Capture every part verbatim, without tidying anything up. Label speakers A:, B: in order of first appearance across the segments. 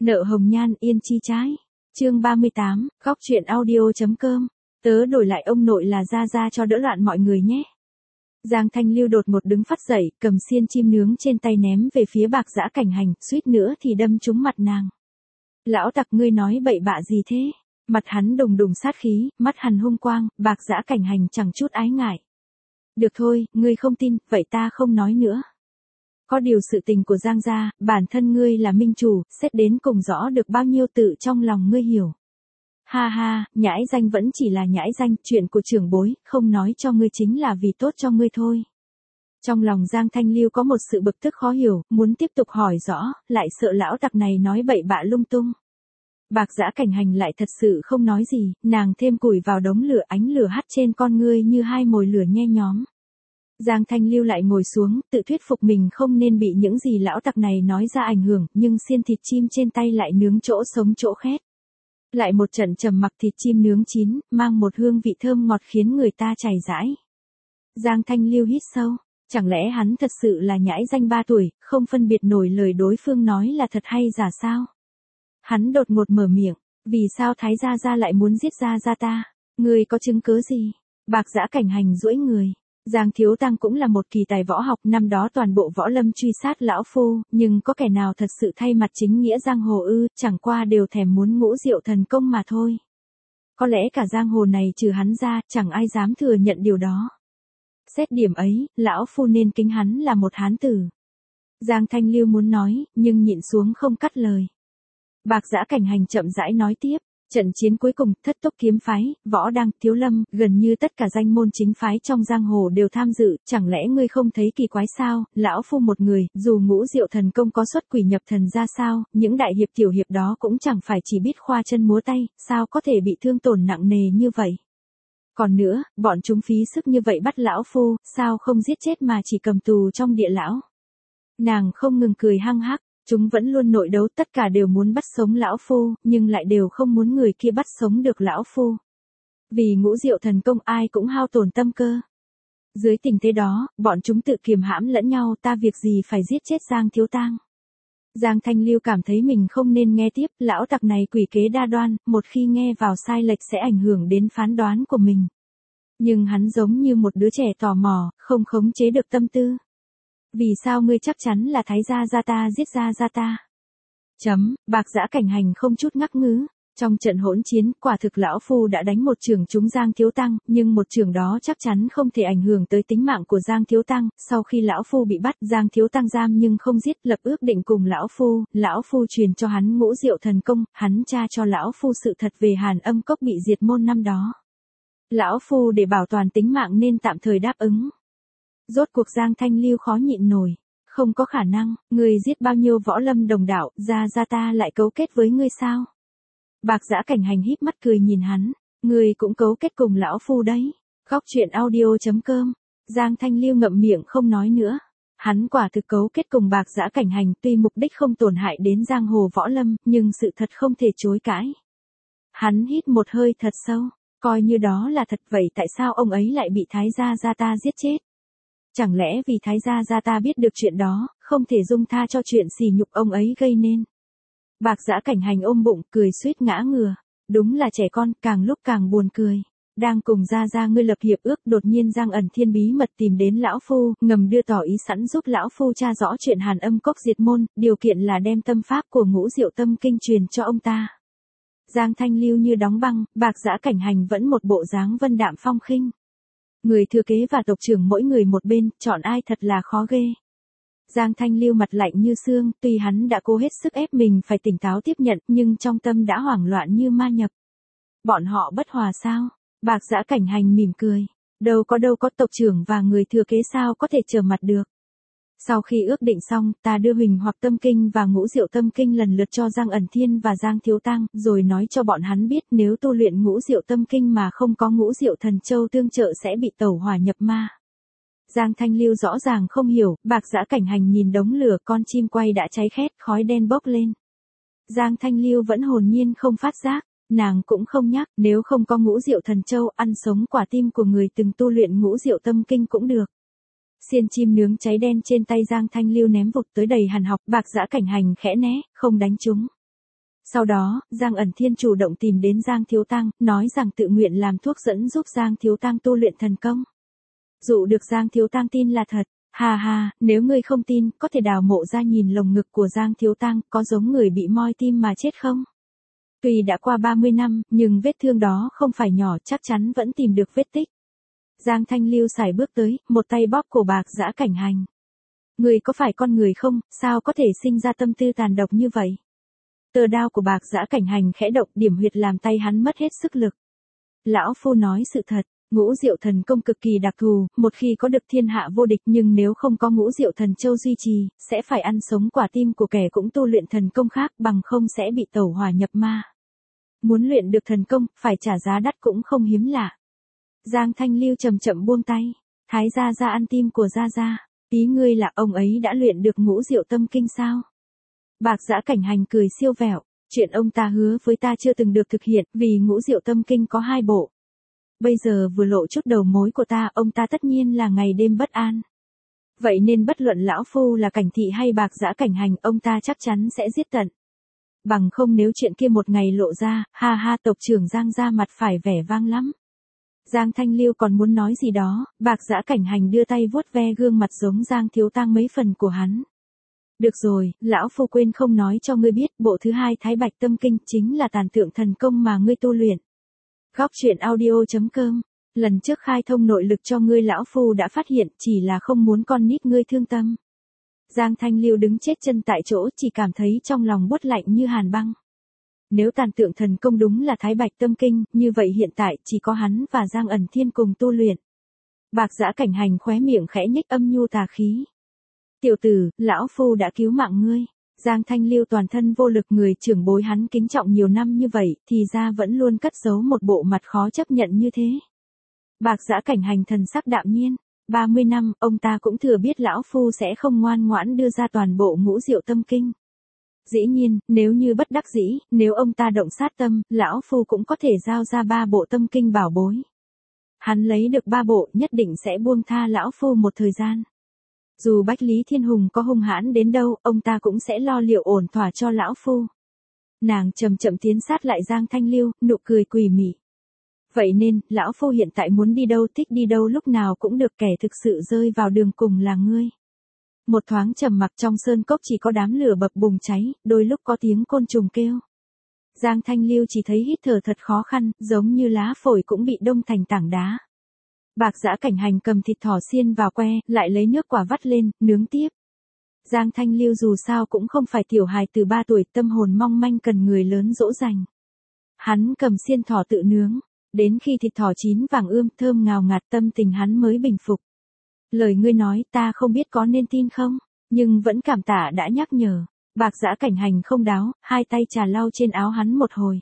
A: Nợ hồng nhan yên chi trái. Chương ba mươi tám, góc truyện audio.com. Tớ đổi lại ông nội là Gia Gia cho đỡ loạn mọi người nhé. Giang Thanh Lưu đột ngột đứng phắt dậy, cầm xiên chim nướng trên tay ném về phía Bạc Dã Cảnh Hành, suýt nữa thì đâm trúng mặt nàng. Lão tặc, ngươi nói bậy bạ gì thế? Mặt hắn đùng đùng sát khí, mắt hắn hung quang, Bạc Dã Cảnh Hành chẳng chút ái ngại. Được thôi, ngươi không tin, vậy ta không nói nữa. Có điều sự tình của Giang gia, bản thân ngươi là minh chủ, xét đến cùng rõ được bao nhiêu tự trong lòng ngươi hiểu. Ha ha, nhãi danh vẫn chỉ là nhãi danh, chuyện của trưởng bối, không nói cho ngươi chính là vì tốt cho ngươi thôi. Trong lòng Giang Thanh Lưu có một sự bực tức khó hiểu, muốn tiếp tục hỏi rõ, lại sợ lão tặc này nói bậy bạ lung tung. Bạc Dã Cảnh Hành lại thật sự không nói gì, nàng thêm củi vào đống lửa, ánh lửa hắt trên con ngươi như hai mồi lửa nhe nhóm. Giang Thanh Lưu lại ngồi xuống, tự thuyết phục mình không nên bị những gì lão tặc này nói ra ảnh hưởng, nhưng xiên thịt chim trên tay lại nướng chỗ sống chỗ khét. Lại một trận trầm mặc, thịt chim nướng chín, mang một hương vị thơm ngọt khiến người ta chảy rãi. Giang Thanh Lưu hít sâu, chẳng lẽ hắn thật sự là nhãi danh ba tuổi, không phân biệt nổi lời đối phương nói là thật hay giả sao? Hắn đột ngột mở miệng, vì sao Thái Gia Gia lại muốn giết Gia Gia ta? Ngươi có chứng cứ gì? Bạc Dã Cảnh Hành duỗi người. Giang Thiếu Tăng cũng là một kỳ tài võ học, năm đó toàn bộ võ lâm truy sát lão phu, nhưng có kẻ nào thật sự thay mặt chính nghĩa giang hồ ư, chẳng qua đều thèm muốn ngũ diệu thần công mà thôi. Có lẽ cả giang hồ này trừ hắn ra, chẳng ai dám thừa nhận điều đó. Xét điểm ấy, lão phu nên kính hắn là một hán tử. Giang Thanh Lưu muốn nói, nhưng nhịn xuống không cắt lời. Bạc Dã Cảnh Hành chậm rãi nói tiếp. Trận chiến cuối cùng, Thất Túc kiếm phái, Võ Đăng, Thiếu Lâm, gần như tất cả danh môn chính phái trong giang hồ đều tham dự, chẳng lẽ ngươi không thấy kỳ quái sao? Lão phu một người, dù ngũ diệu thần công có xuất quỷ nhập thần ra sao, những đại hiệp tiểu hiệp đó cũng chẳng phải chỉ biết khoa chân múa tay, sao có thể bị thương tổn nặng nề như vậy? Còn nữa, bọn chúng phí sức như vậy bắt lão phu, sao không giết chết mà chỉ cầm tù trong địa lão? Nàng không ngừng cười hăng hắc. Chúng vẫn luôn nội đấu, tất cả đều muốn bắt sống lão phu, nhưng lại đều không muốn người kia bắt sống được lão phu. Vì ngũ diệu thần công ai cũng hao tổn tâm cơ. Dưới tình thế đó, bọn chúng tự kiềm hãm lẫn nhau, ta việc gì phải giết chết Giang Thiếu Tang. Giang Thanh Lưu cảm thấy mình không nên nghe tiếp, lão tặc này quỷ kế đa đoan, một khi nghe vào sai lệch sẽ ảnh hưởng đến phán đoán của mình. Nhưng hắn giống như một đứa trẻ tò mò, không khống chế được tâm tư. Vì sao ngươi chắc chắn là Thái Gia Gia ta giết Gia Gia ta? Chấm, Bạc Dã Cảnh Hành không chút ngắc ngứ. Trong trận hỗn chiến, quả thực lão phu đã đánh một chưởng trúng Giang Thiếu Tăng, nhưng một chưởng đó chắc chắn không thể ảnh hưởng tới tính mạng của Giang Thiếu Tăng. Sau khi lão phu bị bắt, Giang Thiếu Tăng giam nhưng không giết, lập ước định cùng lão phu, lão phu truyền cho hắn ngũ diệu thần công, hắn tra cho lão phu sự thật về Hàn Âm Cốc bị diệt môn năm đó. Lão phu để bảo toàn tính mạng nên tạm thời đáp ứng. Rốt cuộc Giang Thanh Lưu khó nhịn nổi. Không có khả năng, ngươi giết bao nhiêu võ lâm đồng đạo, Gia Gia ta lại cấu kết với ngươi sao? Bạc Dã Cảnh Hành híp mắt cười nhìn hắn, ngươi cũng cấu kết cùng lão phu đấy. Góc truyện audio.com. Giang Thanh Lưu ngậm miệng không nói nữa. Hắn quả thực cấu kết cùng Bạc Dã Cảnh Hành, tuy mục đích không tổn hại đến giang hồ võ lâm, nhưng sự thật không thể chối cãi. Hắn hít một hơi thật sâu, coi như đó là thật, vậy tại sao ông ấy lại bị Thái Gia Gia ta giết chết? Chẳng lẽ vì Thái Gia Gia ta biết được chuyện đó, không thể dung tha cho chuyện sỉ nhục ông ấy gây nên. Bạc Dã Cảnh Hành ôm bụng, cười suýt ngã ngửa. Đúng là trẻ con, càng lúc càng buồn cười. Đang cùng Gia Gia ngươi lập hiệp ước, đột nhiên Giang Ẩn Thiên bí mật tìm đến lão phu, ngầm đưa tỏ ý sẵn giúp lão phu tra rõ chuyện Hàn Âm Cốc diệt môn, điều kiện là đem tâm pháp của ngũ diệu tâm kinh truyền cho ông ta. Giang Thanh Lưu như đóng băng, Bạc Dã Cảnh Hành vẫn một bộ dáng vân đạm phong khinh. Người thừa kế và tộc trưởng mỗi người một bên, chọn ai thật là khó ghê. Giang Thanh Lưu mặt lạnh như xương, tuy hắn đã cố hết sức ép mình phải tỉnh táo tiếp nhận, nhưng trong tâm đã hoảng loạn như ma nhập. Bọn họ bất hòa sao? Bạc Dã Cảnh Hành mỉm cười. Đâu có đâu có, tộc trưởng và người thừa kế sao có thể trở mặt được. Sau khi ước định xong, ta đưa Huỳnh Hoặc Tâm Kinh và Ngũ Diệu Tâm Kinh lần lượt cho Giang Ẩn Thiên và Giang Thiếu Tăng, rồi nói cho bọn hắn biết nếu tu luyện Ngũ Diệu Tâm Kinh mà không có Ngũ Diệu Thần Châu tương trợ sẽ bị tẩu hỏa nhập ma. Giang Thanh Lưu rõ ràng không hiểu, Bạc Dã Cảnh Hành nhìn đống lửa, con chim quay đã cháy khét, khói đen bốc lên. Giang Thanh Lưu vẫn hồn nhiên không phát giác, nàng cũng không nhắc, nếu không có Ngũ Diệu Thần Châu, ăn sống quả tim của người từng tu luyện Ngũ Diệu Tâm Kinh cũng được. Xiên chim nướng cháy đen trên tay Giang Thanh Lưu ném vụt tới đầy hàn học, Bạc Dã Cảnh Hành khẽ né, không đánh trúng. Sau đó, Giang ẩn thiên chủ động tìm đến Giang Thiếu Tăng, nói rằng tự nguyện làm thuốc dẫn giúp Giang Thiếu Tăng tu luyện thần công. Dụ được Giang Thiếu Tăng tin là thật. Hà hà, nếu ngươi không tin, có thể đào mộ ra nhìn lồng ngực của Giang Thiếu Tăng, có giống người bị moi tim mà chết không? Tuy đã qua ba mươi năm, nhưng vết thương đó không phải nhỏ, chắc chắn vẫn tìm được vết tích. Giang Thanh Lưu sải bước tới, một tay bóp cổ Bạc Giã Cảnh Hành. Người có phải con người không, sao có thể sinh ra tâm tư tàn độc như vậy? Tờ đao của Bạc Giã Cảnh Hành khẽ động, điểm huyệt làm tay hắn mất hết sức lực. Lão phu nói sự thật, ngũ diệu thần công cực kỳ đặc thù, một khi có được thiên hạ vô địch, nhưng nếu không có ngũ diệu thần châu duy trì, sẽ phải ăn sống quả tim của kẻ cũng tu luyện thần công khác, bằng không sẽ bị tẩu hỏa nhập ma. Muốn luyện được thần công, phải trả giá đắt cũng không hiếm lạ. Giang Thanh Lưu chậm chậm buông tay. Thái gia gia ăn tim của gia gia. Ý ngươi là ông ấy đã luyện được ngũ diệu tâm kinh sao? Bạc Giã Cảnh Hành cười siêu vẹo. Chuyện ông ta hứa với ta chưa từng được thực hiện, vì ngũ diệu tâm kinh có hai bộ. Bây giờ vừa lộ chút đầu mối của ta, ông ta tất nhiên là ngày đêm bất an. Vậy nên bất luận lão phu là Cảnh Thị hay Bạc Giã Cảnh Hành, ông ta chắc chắn sẽ giết tận. Bằng không nếu chuyện kia một ngày lộ ra, ha ha, tộc trưởng Giang ra mặt phải vẻ vang lắm. Giang Thanh Lưu còn muốn nói gì đó, Bạc Giã Cảnh Hành đưa tay vuốt ve gương mặt giống Giang Thiếu Tăng mấy phần của hắn. Được rồi, lão phu quên không nói cho ngươi biết, bộ thứ hai Thái Bạch Tâm Kinh chính là tàn tượng thần công mà ngươi tu luyện. Góc truyện audio chấm com. Lần trước khai thông nội lực cho ngươi lão phu đã phát hiện, chỉ là không muốn con nít ngươi thương tâm. Giang Thanh Lưu đứng chết chân tại chỗ, chỉ cảm thấy trong lòng buốt lạnh như hàn băng. Nếu tàn tượng thần công đúng là Thái Bạch Tâm Kinh, như vậy hiện tại chỉ có hắn và Giang ẩn thiên cùng tu luyện. Bạc Giã Cảnh Hành khóe miệng khẽ nhếch âm nhu tà khí. Tiểu tử, lão phu đã cứu mạng ngươi. Giang Thanh Lưu toàn thân vô lực, người trưởng bối hắn kính trọng nhiều năm như vậy, thì ra vẫn luôn cất giấu một bộ mặt khó chấp nhận như thế. Bạc Giã Cảnh Hành thần sắc đạm nhiên. ba mươi năm, ông ta cũng thừa biết lão phu sẽ không ngoan ngoãn đưa ra toàn bộ ngũ diệu tâm kinh. Dĩ nhiên, nếu như bất đắc dĩ, nếu ông ta động sát tâm, lão phu cũng có thể giao ra ba bộ tâm kinh bảo bối. Hắn lấy được ba bộ, nhất định sẽ buông tha lão phu một thời gian. Dù Bách Lý Thiên Hùng có hung hãn đến đâu, ông ta cũng sẽ lo liệu ổn thỏa cho lão phu. Nàng chậm chậm tiến sát lại Giang Thanh Lưu, nụ cười quỷ mị. Vậy nên, lão phu hiện tại muốn đi đâu thích đi đâu lúc nào cũng được, kẻ thực sự rơi vào đường cùng là ngươi. Một thoáng trầm mặc, trong sơn cốc chỉ có đám lửa bập bùng cháy, đôi lúc có tiếng côn trùng kêu. Giang Thanh Lưu chỉ thấy hít thở thật khó khăn, giống như lá phổi cũng bị đông thành tảng đá. Bạc Giã Cảnh Hành cầm thịt thỏ xiên vào que, lại lấy nước quả vắt lên, nướng tiếp. Giang Thanh Lưu dù sao cũng không phải tiểu hài từ ba tuổi, tâm hồn mong manh cần người lớn dỗ dành. Hắn cầm xiên thỏ tự nướng, đến khi thịt thỏ chín vàng ươm thơm ngào ngạt, tâm tình hắn mới bình phục. Lời ngươi nói ta không biết có nên tin không, nhưng vẫn cảm tạ đã nhắc nhở. Bạc Giã Cảnh Hành không đáo, hai tay trà lau trên áo hắn một hồi.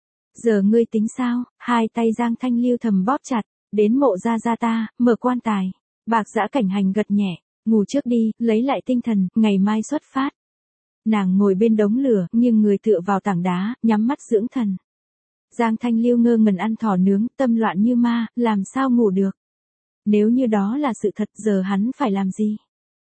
A: Giờ ngươi tính sao? Hai tay Giang Thanh Lưu thầm bóp chặt. Đến mộ gia gia ta, mở quan tài. Bạc Giã Cảnh Hành gật nhẹ. Ngủ trước đi, lấy lại tinh thần, ngày mai xuất phát. Nàng ngồi bên đống lửa, nghiêng người tựa vào tảng đá, nhắm mắt dưỡng thần. Giang Thanh Lưu ngơ ngẩn ăn thỏ nướng, tâm loạn như ma, làm sao ngủ được. Nếu như đó là sự thật, giờ hắn phải làm gì?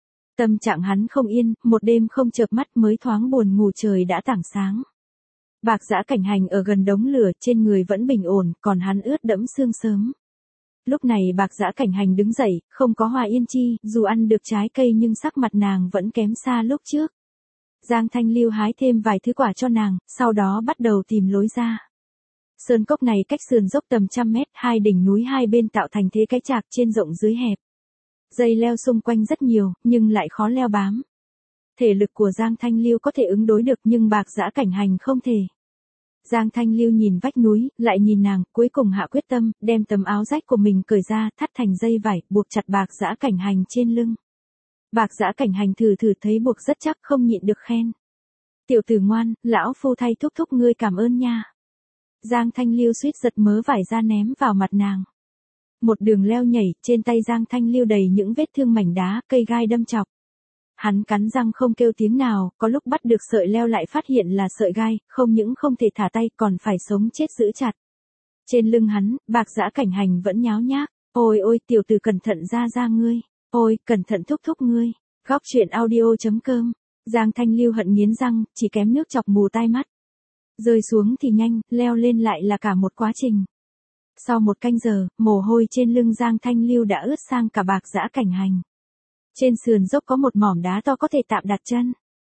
A: Tâm trạng hắn không yên, một đêm không chợp mắt mới thoáng buồn ngủ, trời đã tảng sáng. Bạc Giã Cảnh Hành ở gần đống lửa, trên người vẫn bình ổn, còn hắn ướt đẫm sương sớm. Lúc này Bạc Giã Cảnh Hành đứng dậy, không có Hòa Yên Chi, dù ăn được trái cây nhưng sắc mặt nàng vẫn kém xa lúc trước. Giang Thanh Lưu hái thêm vài thứ quả cho nàng, sau đó bắt đầu tìm lối ra. Sơn cốc này cách sườn dốc tầm trăm mét, hai đỉnh núi hai bên tạo thành thế cái chạc, trên rộng dưới hẹp. Dây leo xung quanh rất nhiều, nhưng lại khó leo bám. Thể lực của Giang Thanh Lưu có thể ứng đối được, nhưng Bạc Giã Cảnh Hành không thể. Giang Thanh Lưu nhìn vách núi, lại nhìn nàng, cuối cùng hạ quyết tâm, đem tấm áo rách của mình cởi ra, thắt thành dây vải, buộc chặt Bạc Giã Cảnh Hành trên lưng. Bạc Giã Cảnh Hành thử thử thấy buộc rất chắc, không nhịn được khen. Tiểu tử ngoan, lão phu thay thúc thúc ngươi cảm ơn nha. Giang Thanh Lưu suýt giật mớ vải ra ném vào mặt nàng. Một đường leo nhảy, trên tay Giang Thanh Lưu đầy những vết thương mảnh đá, cây gai đâm chọc. Hắn cắn răng không kêu tiếng nào, có lúc bắt được sợi leo lại phát hiện là sợi gai, không những không thể thả tay, còn phải sống chết giữ chặt. Trên lưng hắn, Bạc Giã Cảnh Hành vẫn nháo nhác. Ôi ôi, tiểu tử cẩn thận ra ra ngươi. Ôi, cẩn thận thúc thúc ngươi. Góc truyện audio chấm com. Giang Thanh Lưu hận nghiến răng, chỉ kém nước chọc mù tai mắt. Rơi xuống thì nhanh, leo lên lại là cả một quá trình. Sau một canh giờ, mồ hôi trên lưng Giang Thanh Lưu đã ướt sang cả Bạc Giã Cảnh Hành. Trên sườn dốc có một mỏm đá to có thể tạm đặt chân.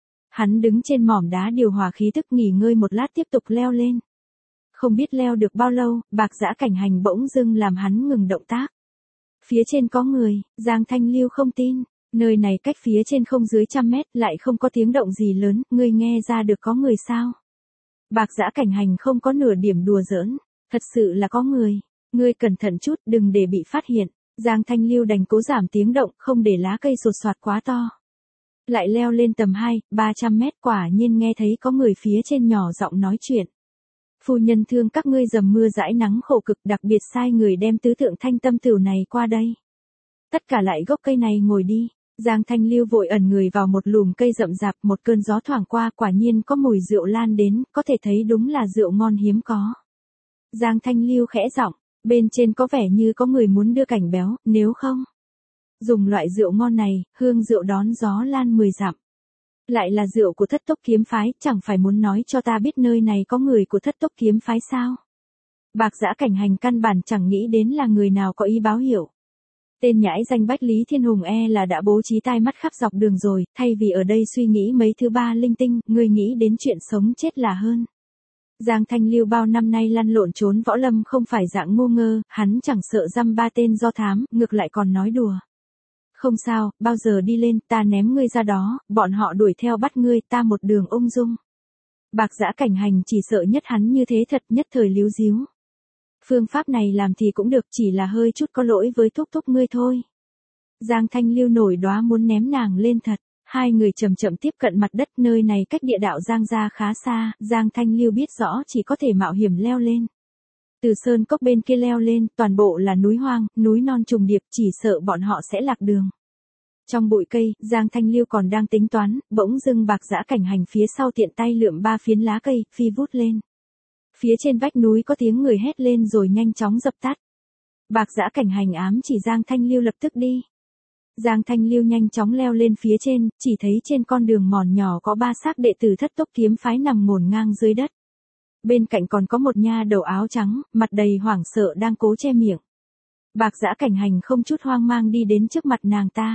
A: Hắn đứng trên mỏm đá điều hòa khí tức nghỉ ngơi một lát tiếp tục leo lên. Không biết leo được bao lâu, Bạc Giã Cảnh Hành bỗng dưng làm hắn ngừng động tác. Phía trên có người, Giang Thanh Lưu không tin, nơi này cách phía trên không dưới trăm mét lại không có tiếng động gì lớn, ngươi nghe ra được có người sao? Bạc Giã Cảnh Hành không có nửa điểm đùa giỡn, thật sự là có người, ngươi cẩn thận chút đừng để bị phát hiện. Giang Thanh Lưu đành cố giảm tiếng động, không để lá cây sột soạt quá to. Lại leo lên tầm hai, ba trăm mét quả nhiên nghe thấy có người phía trên nhỏ giọng nói chuyện. Phu nhân thương các ngươi dầm mưa dãi nắng khổ cực đặc biệt sai người đem tứ tượng thanh tâm tửu này qua đây. Tất cả lại gốc cây này ngồi đi. Giang Thanh Lưu vội ẩn người vào một lùm cây rậm rạp, một cơn gió thoảng qua quả nhiên có mùi rượu lan đến, có thể thấy đúng là rượu ngon hiếm có. Giang Thanh Lưu khẽ giọng, bên trên có vẻ như có người muốn đưa cảnh béo, nếu không dùng loại rượu ngon này, hương rượu đón gió lan mười dặm. Lại là rượu của Thất Tốc Kiếm Phái, chẳng phải muốn nói cho ta biết nơi này có người của Thất Tốc Kiếm Phái sao? Bạc Giã Cảnh Hành căn bản chẳng nghĩ đến là người nào có ý báo hiệu. Tên nhãi danh Bách Lý Thiên Hùng e là đã bố trí tai mắt khắp dọc đường rồi, thay vì ở đây suy nghĩ mấy thứ ba linh tinh, người nghĩ đến chuyện sống chết là hơn. Giang Thanh Lưu bao năm nay lăn lộn trốn võ lâm không phải dạng ngu ngơ, hắn chẳng sợ dăm ba tên do thám, ngược lại còn nói đùa. Không sao, bao giờ đi lên, ta ném ngươi ra đó, bọn họ đuổi theo bắt ngươi, ta một đường ung dung. Bạc Giã Cảnh Hành chỉ sợ nhất hắn như thế thật, nhất thời líu díu. Phương pháp này làm thì cũng được, chỉ là hơi chút có lỗi với thúc thúc ngươi thôi. Giang Thanh Lưu nổi đoá muốn ném nàng lên thật. Hai người chậm chậm tiếp cận mặt đất, nơi này cách địa đạo Giang gia khá xa, Giang Thanh Lưu biết rõ chỉ có thể mạo hiểm leo lên. Từ sơn cốc bên kia leo lên, toàn bộ là núi hoang, núi non trùng điệp, chỉ sợ bọn họ sẽ lạc đường. Trong bụi cây, Giang Thanh Lưu còn đang tính toán, bỗng dưng Bạc Giã Cảnh Hành phía sau tiện tay lượm ba phiến lá cây, phi vút lên. Phía trên vách núi có tiếng người hét lên rồi nhanh chóng dập tắt. Bạc Giã Cảnh Hành ám chỉ Giang Thanh Lưu lập tức đi. Giang Thanh Lưu nhanh chóng leo lên phía trên, chỉ thấy trên con đường mòn nhỏ có ba xác đệ tử Thất Tốc Kiếm Phái nằm ngổn ngang dưới đất. Bên cạnh còn có một nha đầu áo trắng, mặt đầy hoảng sợ đang cố che miệng. Bạc Giã Cảnh Hành không chút hoang mang đi đến trước mặt nàng ta.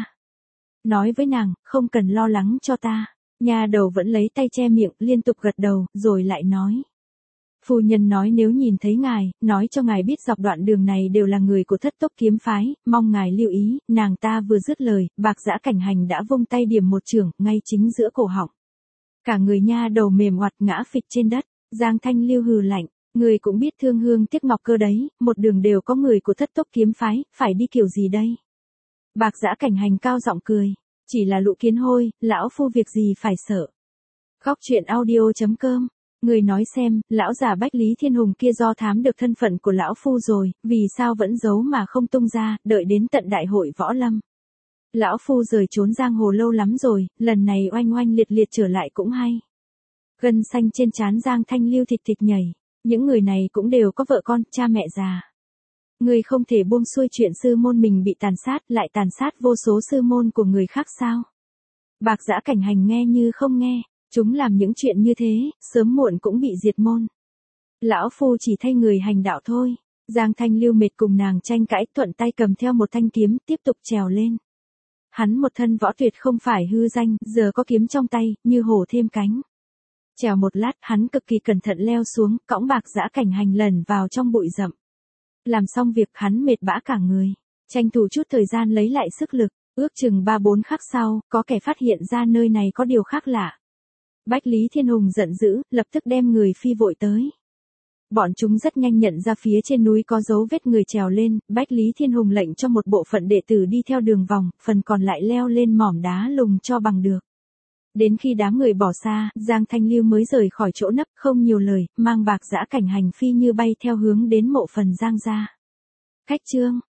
A: Nói với nàng, không cần lo lắng cho ta. Nha đầu vẫn lấy tay che miệng, liên tục gật đầu, rồi lại nói. Phu nhân nói nếu nhìn thấy ngài, nói cho ngài biết dọc đoạn đường này đều là người của Thất Tốc Kiếm Phái, mong ngài lưu ý. Nàng ta vừa dứt lời, Bạc Giã Cảnh Hành đã vung tay điểm một chưởng, ngay chính giữa cổ họng. Cả người nha đầu mềm oặt ngã phịch trên đất. Giang Thanh Lưu hừ lạnh, người cũng biết thương hương tiếc ngọc cơ đấy, một đường đều có người của Thất Tốc Kiếm Phái, phải đi kiểu gì đây? Bạc Giã Cảnh Hành cao giọng cười, chỉ là lũ kiến hôi, lão phu việc gì phải sợ. Góc truyện audio chấm com. Người nói xem, lão già Bách Lý Thiên Hùng kia do thám được thân phận của lão phu rồi, vì sao vẫn giấu mà không tung ra, đợi đến tận đại hội võ lâm. Lão phu rời trốn giang hồ lâu lắm rồi, lần này oanh oanh liệt liệt trở lại cũng hay. Gân xanh trên trán Giang Thanh Lưu thịt thịt nhảy, những người này cũng đều có vợ con, cha mẹ già. Người không thể buông xuôi chuyện sư môn mình bị tàn sát, lại tàn sát vô số sư môn của người khác sao? Bạc Giã Cảnh Hành nghe như không nghe. Chúng làm những chuyện như thế, sớm muộn cũng bị diệt môn. Lão phu chỉ thay người hành đạo thôi. Giang Thanh Lưu mệt cùng nàng tranh cãi, thuận tay cầm theo một thanh kiếm, tiếp tục trèo lên. Hắn một thân võ tuyệt không phải hư danh, giờ có kiếm trong tay, như hổ thêm cánh. Trèo một lát, hắn cực kỳ cẩn thận leo xuống, cõng Bạc Giã Cảnh Hành lần vào trong bụi rậm. Làm xong việc hắn mệt bã cả người, tranh thủ chút thời gian lấy lại sức lực, ước chừng ba bốn khắc sau, có kẻ phát hiện ra nơi này có điều khác lạ. Bách Lý Thiên Hùng giận dữ, lập tức đem người phi vội tới. Bọn chúng rất nhanh nhận ra phía trên núi có dấu vết người trèo lên, Bách Lý Thiên Hùng lệnh cho một bộ phận đệ tử đi theo đường vòng, phần còn lại leo lên mỏm đá lùng cho bằng được. Đến khi đám người bỏ xa, Giang Thanh Lưu mới rời khỏi chỗ nấp, không nhiều lời, mang Bạc Giã Cảnh Hành phi như bay theo hướng đến mộ phần Giang gia. Khách chương